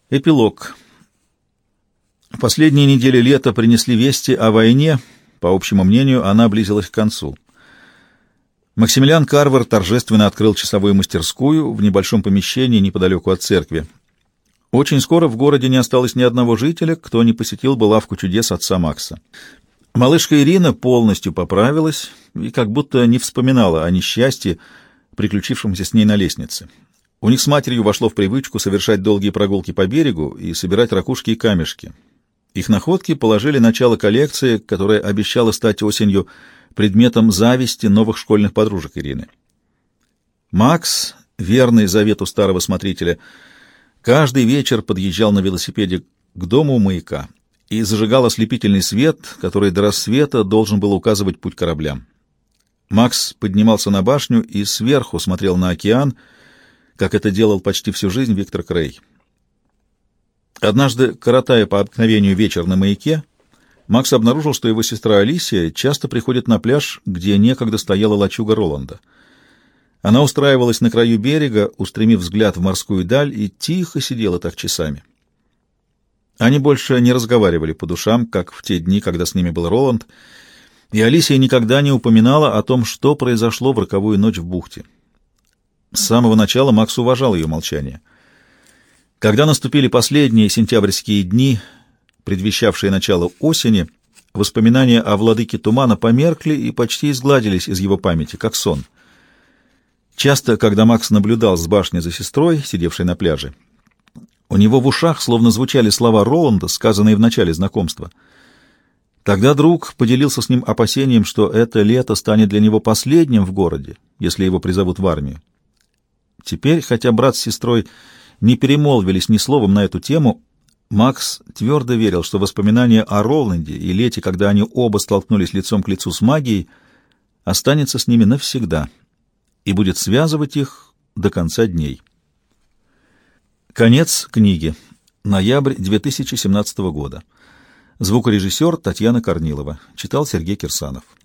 Эпилог. В последние недели лета принесли вести о войне. По общему мнению, она близилась к концу. Максимилиан Карвер торжественно открыл часовую мастерскую в небольшом помещении неподалеку от церкви. Очень скоро в городе не осталось ни одного жителя, кто не посетил бы лавку чудес отца Макса. Малышка Ирина полностью поправилась и как будто не вспоминала о несчастье, приключившемся с ней на лестнице. У них с матерью вошло в привычку совершать долгие прогулки по берегу и собирать ракушки и камешки. Их находки положили начало коллекции, которая обещала стать осенью предметом зависти новых школьных подружек Ирины. Макс, верный завету старого смотрителя, каждый вечер подъезжал на велосипеде к дому у маяка и зажигал ослепительный свет, который до рассвета должен был указывать путь кораблям. Макс поднимался на башню и сверху смотрел на океан, как это делал почти всю жизнь Виктор Крей. Однажды, коротая по обыкновению вечер на маяке, Макс обнаружил, что его сестра Алисия часто приходит на пляж, где некогда стояла лачуга Роланда. Она устраивалась на краю берега, устремив взгляд в морскую даль, и тихо сидела так часами. Они больше не разговаривали по душам, как в те дни, когда с ними был Роланд, и Алисия никогда не упоминала о том, что произошло в роковую ночь в бухте. С самого начала Макс уважал ее молчание. Когда наступили последние сентябрьские дни, предвещавшие начало осени, воспоминания о владыке тумана померкли и почти изгладились из его памяти, как сон. Часто, когда Макс наблюдал с башни за сестрой, сидевшей на пляже, у него в ушах словно звучали слова Роланда, сказанные в начале знакомства. Тогда друг поделился с ним опасением, что это лето станет для него последним в городе, если его призовут в армию. Теперь, хотя брат с сестрой не перемолвились ни словом на эту тему, Макс твердо верил, что воспоминания о Роланде и лете, когда они оба столкнулись лицом к лицу с магией, останется с ними навсегда и будет связывать их до конца дней. Конец книги. Ноябрь 2017 года. Звукорежиссер Татьяна Корнилова. Читал Сергей Кирсанов.